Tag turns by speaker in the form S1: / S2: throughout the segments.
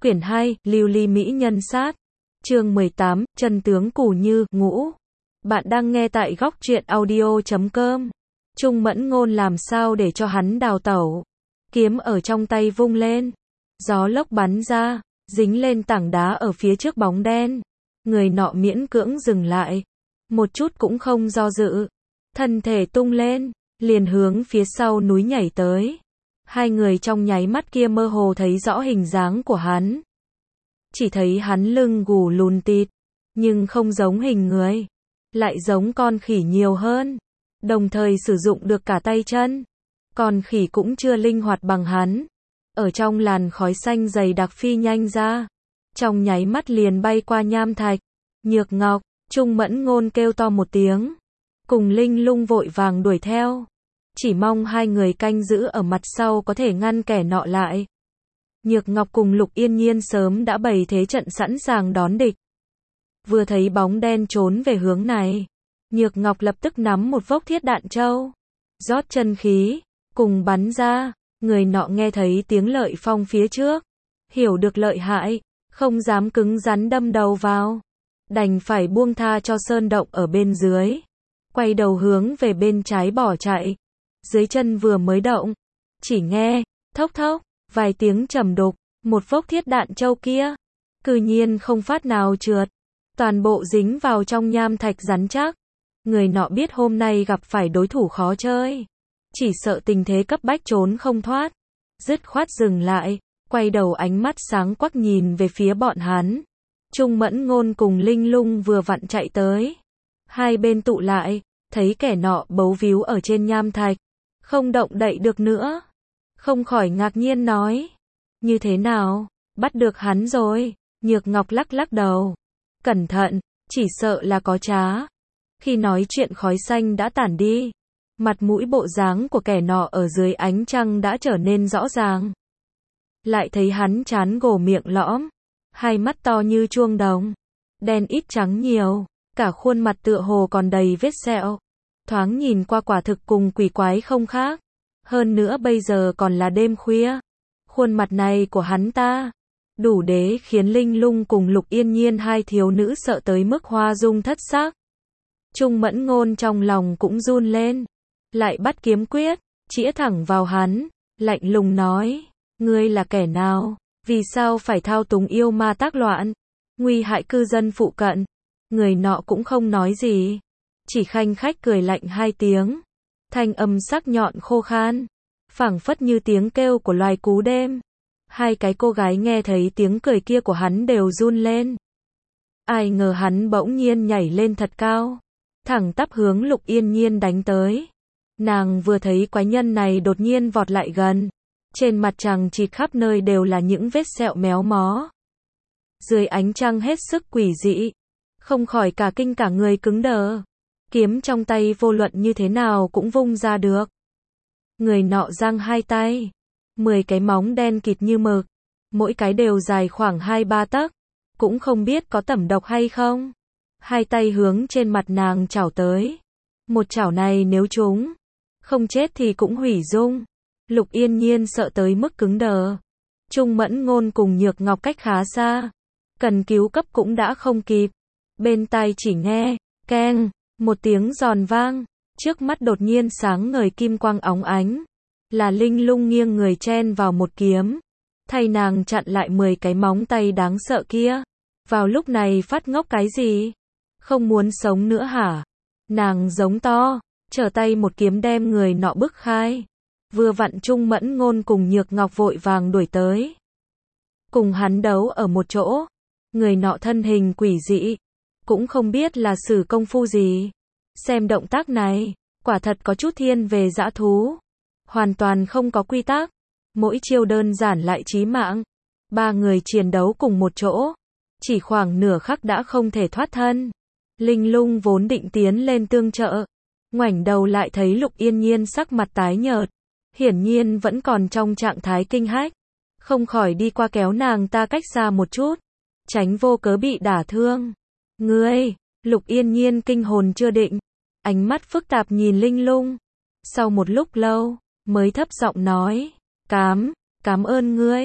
S1: Quyển 2, Lưu ly mỹ nhân sát. Chương 18, chân tướng Cù Như, ngũ. Bạn đang nghe tại góc truyện audio.com. Trung Mẫn Ngôn làm sao để cho hắn đào tẩu. Kiếm ở trong tay vung lên. Gió lốc bắn ra, dính lên tảng đá ở phía trước bóng đen. Người nọ miễn cưỡng dừng lại. Một chút cũng không do dự. Thân thể tung lên, liền hướng phía sau núi nhảy tới. Hai người trong nháy mắt kia mơ hồ thấy rõ hình dáng của hắn. Chỉ thấy hắn lưng gù lùn tịt, nhưng không giống hình người, lại giống con khỉ nhiều hơn, đồng thời sử dụng được cả tay chân. Con khỉ cũng chưa linh hoạt bằng hắn, ở trong làn khói xanh dày đặc phi nhanh ra, trong nháy mắt liền bay qua nham thạch. Nhược Ngọc, Trung Mẫn Ngôn kêu to một tiếng, cùng Linh Lung vội vàng đuổi theo, chỉ mong hai người canh giữ ở mặt sau có thể ngăn kẻ nọ lại. Nhược Ngọc cùng Lục Yên Nhiên sớm đã bày thế trận sẵn sàng đón địch. Vừa thấy bóng đen trốn về hướng này, Nhược Ngọc lập tức nắm một vốc thiết đạn trâu, rót chân khí, cùng bắn ra. Người nọ nghe thấy tiếng lợi phong phía trước, hiểu được lợi hại, không dám cứng rắn đâm đầu vào, đành phải buông tha cho sơn động ở bên dưới, quay đầu hướng về bên trái bỏ chạy. Dưới chân vừa mới động, chỉ nghe thốc thốc vài tiếng trầm đục, một vốc thiết đạn trâu kia cư nhiên không phát nào trượt, toàn bộ dính vào trong nham thạch rắn chắc. Người nọ biết hôm nay gặp phải đối thủ khó chơi, chỉ sợ tình thế cấp bách trốn không thoát, dứt khoát dừng lại, quay đầu ánh mắt sáng quắc nhìn về phía bọn hắn. Trung Mẫn Ngôn cùng Linh Lung vừa vặn chạy tới, hai bên tụ lại, thấy kẻ nọ bấu víu ở trên nham thạch, không động đậy được nữa, không khỏi ngạc nhiên nói: như thế nào, bắt được hắn rồi? Nhược Ngọc lắc lắc đầu, cẩn thận, chỉ sợ là có trá. Khi nói chuyện khói xanh đã tản đi, mặt mũi bộ dáng của kẻ nọ ở dưới ánh trăng đã trở nên rõ ràng. Lại thấy hắn trán gồ miệng lõm, hai mắt to như chuông đồng, đen ít trắng nhiều, cả khuôn mặt tựa hồ còn đầy vết sẹo, thoáng nhìn qua quả thực cùng quỷ quái không khác. Hơn nữa bây giờ còn là đêm khuya, khuôn mặt này của hắn ta đủ để khiến Linh Lung cùng Lục Yên Nhiên hai thiếu nữ sợ tới mức hoa dung thất sắc. Trung Mẫn Ngôn trong lòng cũng run lên, lại bắt kiếm quyết, chĩa thẳng vào hắn, lạnh lùng nói: ngươi là kẻ nào? Vì sao phải thao túng yêu ma tác loạn, nguy hại cư dân phụ cận? Người nọ cũng không nói gì, chỉ khanh khách cười lạnh hai tiếng, thanh âm sắc nhọn khô khan, phảng phất như tiếng kêu của loài cú đêm. Hai cái cô gái nghe thấy tiếng cười kia của hắn đều run lên. Ai ngờ hắn bỗng nhiên nhảy lên thật cao, thẳng tắp hướng Lục Yên Nhiên đánh tới. Nàng vừa thấy quái nhân này đột nhiên vọt lại gần, trên mặt chằng chịt khắp nơi đều là những vết sẹo méo mó. Dưới ánh trăng hết sức quỷ dị, không khỏi cả kinh cả người cứng đờ. Kiếm trong tay vô luận như thế nào cũng vung ra được. Người nọ giang hai tay, 10 cái móng đen kịt như mực, mỗi cái đều dài khoảng 2-3 tấc, cũng không biết có tẩm độc hay không. Hai tay hướng trên mặt nàng chảo tới. Một chảo này nếu trúng, không chết thì cũng hủy dung. Lục Yên Nhiên sợ tới mức cứng đờ. Trung Mẫn Ngôn cùng Nhược Ngọc cách khá xa, cần cứu cấp cũng đã không kịp. Bên tai chỉ nghe keng một tiếng giòn vang, trước mắt đột nhiên sáng ngời kim quang óng ánh, là Linh Lung nghiêng người chen vào một kiếm, thay nàng chặn lại 10 cái móng tay đáng sợ kia. Vào lúc này phát ngốc cái gì? Không muốn sống nữa hả? Nàng giống to, trở tay một kiếm đem người nọ bức khai. Vừa vặn Trung Mẫn Ngôn cùng Nhược Ngọc vội vàng đuổi tới, cùng hắn đấu ở một chỗ. Người nọ thân hình quỷ dị, cũng không biết là sử công phu gì. Xem động tác này, quả thật có chút thiên về dã thú, hoàn toàn không có quy tắc, mỗi chiêu đơn giản lại chí mạng. Ba người chiến đấu cùng một chỗ, chỉ khoảng nửa khắc đã không thể thoát thân. Linh Lung vốn định tiến lên tương trợ, ngoảnh đầu lại thấy Lục Yên Nhiên sắc mặt tái nhợt, hiển nhiên vẫn còn trong trạng thái kinh hách, không khỏi đi qua kéo nàng ta cách xa một chút, tránh vô cớ bị đả thương. Ngươi! Lục Yên Nhiên kinh hồn chưa định, ánh mắt phức tạp nhìn Linh Lung, sau một lúc lâu mới thấp giọng nói: Cám ơn ngươi.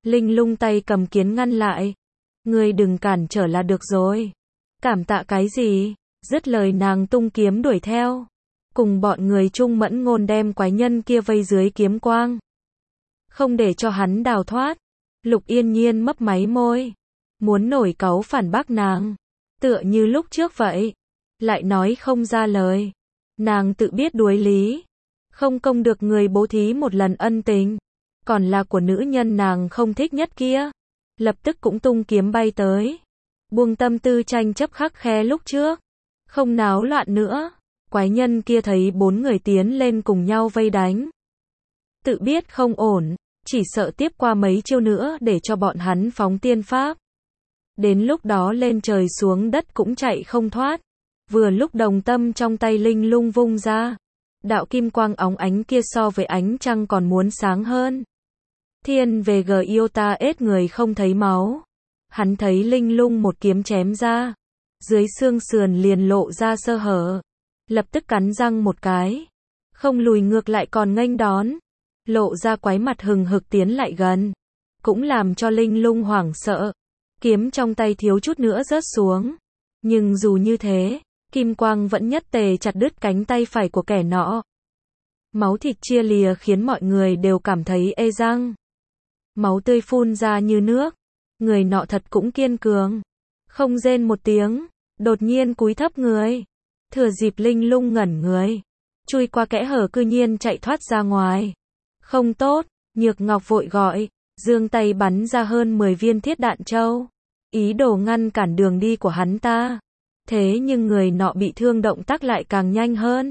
S1: Linh Lung tay cầm kiếm ngăn lại. Ngươi đừng cản trở là được rồi. Cảm tạ cái gì? Dứt lời nàng tung kiếm đuổi theo. Cùng bọn người Trung Mẫn Ngôn đem quái nhân kia vây dưới kiếm quang. Không để cho hắn đào thoát. Lục Yên Nhiên mấp máy môi. Muốn nổi cáu phản bác nàng. Tựa như lúc trước vậy. Lại nói không ra lời. Nàng tự biết đuối lý. Không công được người bố thí một lần ân tình. Còn là của nữ nhân nàng không thích nhất kia. Lập tức cũng tung kiếm bay tới. Buông tâm tư tranh chấp khắc khe lúc trước. Không náo loạn nữa. Quái nhân kia thấy 4 người tiến lên cùng nhau vây đánh. Tự biết không ổn. Chỉ sợ tiếp qua mấy chiêu nữa để cho bọn hắn phóng tiên pháp. Đến lúc đó lên trời xuống đất cũng chạy không thoát. Vừa lúc đồng tâm trong tay Linh Lung vung ra. Đạo kim quang óng ánh kia so với ánh trăng còn muốn sáng hơn. Thiên về Giota ết người không thấy máu. Hắn thấy Linh Lung một kiếm chém ra. Dưới xương sườn liền lộ ra sơ hở. Lập tức cắn răng một cái. Không lùi ngược lại còn nghênh đón. Lộ ra quái mặt hừng hực tiến lại gần. Cũng làm cho Linh Lung hoảng sợ. Kiếm trong tay thiếu chút nữa rớt xuống. Nhưng dù như thế, kim quang vẫn nhất tề chặt đứt cánh tay phải của kẻ nọ. Máu thịt chia lìa khiến mọi người đều cảm thấy ê răng. Máu tươi phun ra như nước. Người nọ thật cũng kiên cường. Không rên một tiếng, đột nhiên cúi thấp người. Thừa dịp Linh Lung ngẩn người. Chui qua kẽ hở cư nhiên chạy thoát ra ngoài. Không tốt, Nhược Ngọc vội gọi. Giương tay bắn ra hơn 10 viên thiết đạn châu. Ý đồ ngăn cản đường đi của hắn ta. Thế nhưng người nọ bị thương động tác lại càng nhanh hơn.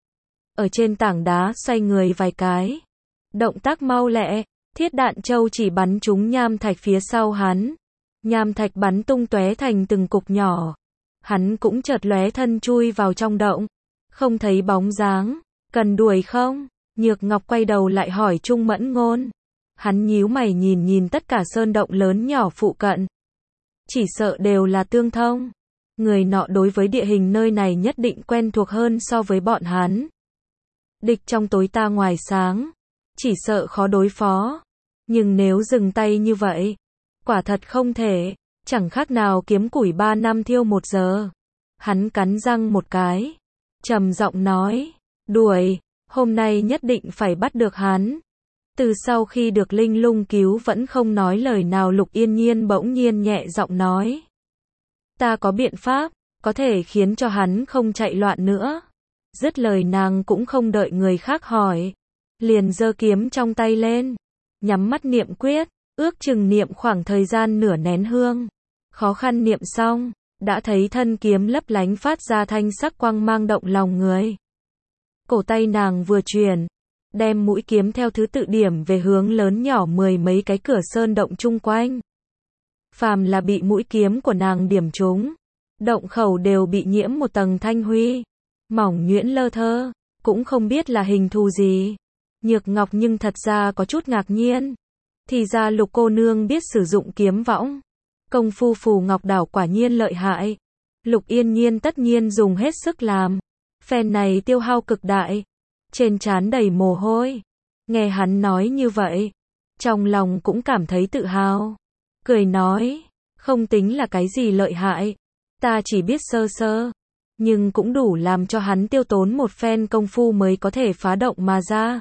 S1: Ở trên tảng đá xoay người vài cái. Động tác mau lẹ. Thiết đạn châu chỉ bắn trúng nham thạch phía sau hắn. Nham thạch bắn tung tóe thành từng cục nhỏ. Hắn cũng chợt lóe thân chui vào trong động. Không thấy bóng dáng. Cần đuổi không? Nhược Ngọc quay đầu lại hỏi Trung Mẫn Ngôn. Hắn nhíu mày nhìn tất cả sơn động lớn nhỏ phụ cận. Chỉ sợ đều là tương thông. Người nọ đối với địa hình nơi này nhất định quen thuộc hơn so với bọn hắn. Địch trong tối ta ngoài sáng. Chỉ sợ khó đối phó. Nhưng nếu dừng tay như vậy, quả thật không thể. Chẳng khác nào kiếm củi 3 năm thiêu 1 giờ. Hắn cắn răng một cái. Trầm giọng nói. Đuổi. Hôm nay nhất định phải bắt được hắn. Từ sau khi được Linh Lung cứu vẫn không nói lời nào. Lục Yên Nhiên bỗng nhiên nhẹ giọng nói. Ta có biện pháp, có thể khiến cho hắn không chạy loạn nữa. Dứt lời nàng cũng không đợi người khác hỏi. Liền giơ kiếm trong tay lên. Nhắm mắt niệm quyết, ước chừng niệm khoảng thời gian nửa nén hương. Khó khăn niệm xong, đã thấy thân kiếm lấp lánh phát ra thanh sắc quang mang động lòng người. Cổ tay nàng vừa chuyển, đem mũi kiếm theo thứ tự điểm về hướng lớn nhỏ 10 mấy cái cửa sơn động chung quanh. Phàm là bị mũi kiếm của nàng điểm trúng, động khẩu đều bị nhiễm một tầng thanh huy, mỏng nhuyễn lơ thơ, cũng không biết là hình thù gì. Nhược Ngọc nhưng thật ra có chút ngạc nhiên. Thì ra Lục cô nương biết sử dụng kiếm võng. Công phu Phù Ngọc Đảo quả nhiên lợi hại. Lục Yên Nhiên tất nhiên dùng hết sức làm. Phen này tiêu hao cực đại. Trên trán đầy mồ hôi. Nghe hắn nói như vậy, trong lòng cũng cảm thấy tự hào. Cười nói, không tính là cái gì lợi hại. Ta chỉ biết sơ sơ. Nhưng cũng đủ làm cho hắn tiêu tốn một phen công phu mới có thể phá động mà ra.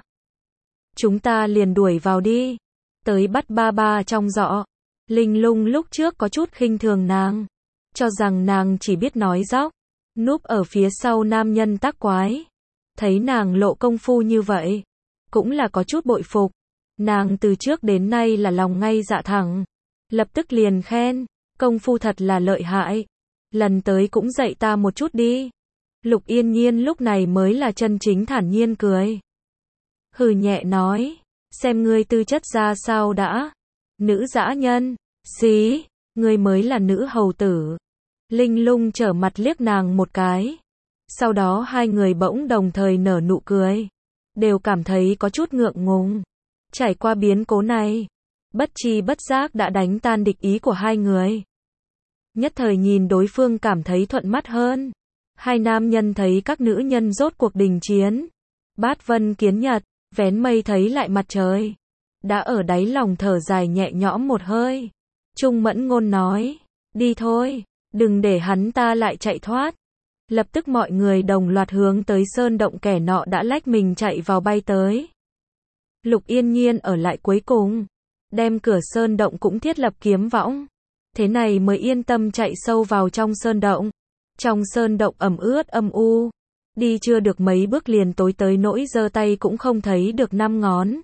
S1: Chúng ta liền đuổi vào đi. Tới bắt ba ba trong giọ. Linh Lung lúc trước có chút khinh thường nàng. Cho rằng nàng chỉ biết nói dóc. Núp ở phía sau nam nhân tác quái. Thấy nàng lộ công phu như vậy. Cũng là có chút bội phục. Nàng từ trước đến nay là lòng ngay dạ thẳng. Lập tức liền khen. Công phu thật là lợi hại. Lần tới cũng dạy ta một chút đi. Lục Yên Nhiên lúc này mới là chân chính thản nhiên cười. Hừ nhẹ nói. Xem ngươi tư chất ra sao đã. Nữ dã nhân. Xí. Ngươi mới là nữ hầu tử. Linh Lung trở mặt liếc nàng một cái. Sau đó hai người bỗng đồng thời nở nụ cười. Đều cảm thấy có chút ngượng ngùng. Trải qua biến cố này, bất chi bất giác đã đánh tan địch ý của hai người. Nhất thời nhìn đối phương cảm thấy thuận mắt hơn. Hai nam nhân thấy các nữ nhân rốt cuộc đình chiến. Bát vân kiến nhật, vén mây thấy lại mặt trời. đã ở đáy lòng thở dài nhẹ nhõm một hơi. Trung Mẫn Ngôn nói, đi thôi, đừng để hắn ta lại chạy thoát. Lập tức mọi người đồng loạt hướng tới sơn động, kẻ nọ đã lách mình chạy vào bay tới. Lục Yên Nhiên ở lại cuối cùng, đem cửa sơn động cũng thiết lập kiếm võng. Thế này mới yên tâm chạy sâu vào trong sơn động. Trong sơn động ẩm ướt âm u, đi chưa được mấy bước liền tối tới nỗi giơ tay cũng không thấy được 5 ngón.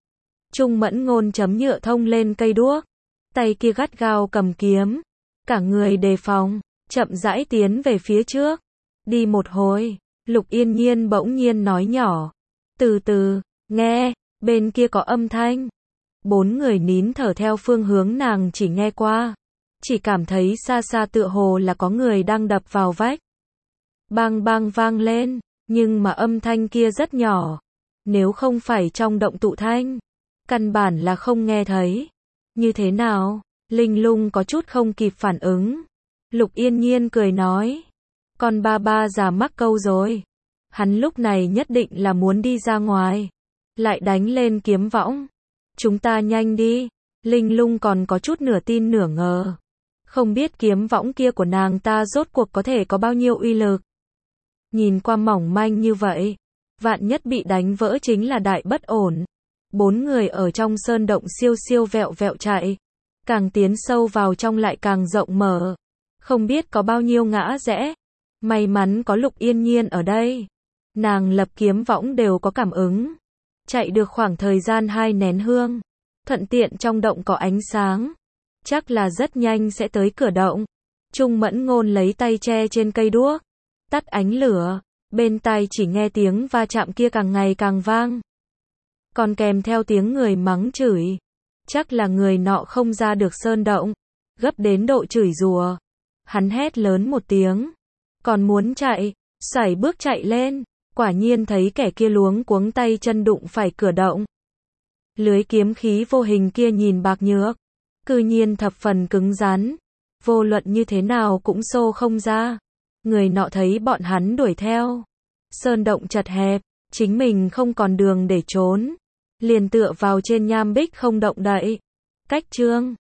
S1: Trung Mẫn Ngôn chấm nhựa thông lên cây đuốc, tay kia gắt gao cầm kiếm, cả người đề phòng, chậm rãi tiến về phía trước. Đi một hồi, Lục Yên Nhiên bỗng nhiên nói nhỏ, từ từ, nghe, bên kia có âm thanh. 4 người nín thở theo phương hướng nàng chỉ nghe qua, chỉ cảm thấy xa xa tựa hồ là có người đang đập vào vách. Bang bang vang lên, nhưng mà âm thanh kia rất nhỏ, nếu không phải trong động tụ thanh, căn bản là không nghe thấy. Như thế nào? Linh Lung có chút không kịp phản ứng. Lục Yên Nhiên cười nói, con ba ba già mắc câu rồi. Hắn lúc này nhất định là muốn đi ra ngoài, lại đánh lên kiếm võng. Chúng ta nhanh đi. Linh Lung còn có chút nửa tin nửa ngờ, không biết kiếm võng kia của nàng ta rốt cuộc có thể có bao nhiêu uy lực. Nhìn qua mỏng manh như vậy, vạn nhất bị đánh vỡ chính là đại bất ổn. 4 người ở trong sơn động siêu siêu vẹo vẹo chạy, càng tiến sâu vào trong lại càng rộng mở, không biết có bao nhiêu ngã rẽ. May mắn có Lục Yên Nhiên ở đây, nàng lập kiếm võng đều có cảm ứng. Chạy được khoảng thời gian 2 nén hương, thuận tiện trong động có ánh sáng, chắc là rất nhanh sẽ tới cửa động. Trung Mẫn Ngôn lấy tay che trên cây đuốc, tắt ánh lửa, bên tai chỉ nghe tiếng va chạm kia càng ngày càng vang, còn kèm theo tiếng người mắng chửi. Chắc là người nọ không ra được sơn động, gấp đến độ chửi rủa. Hắn hét lớn một tiếng, còn muốn chạy, sải bước chạy lên, quả nhiên thấy kẻ kia luống cuống tay chân đụng phải cửa động. Lưới kiếm khí vô hình kia nhìn bạc nhược, cư nhiên thập phần cứng rắn, vô luận như thế nào cũng xô không ra. Người nọ thấy bọn hắn đuổi theo, sơn động chật hẹp, chính mình không còn đường để trốn, liền tựa vào trên nham bích không động đậy. Cách chương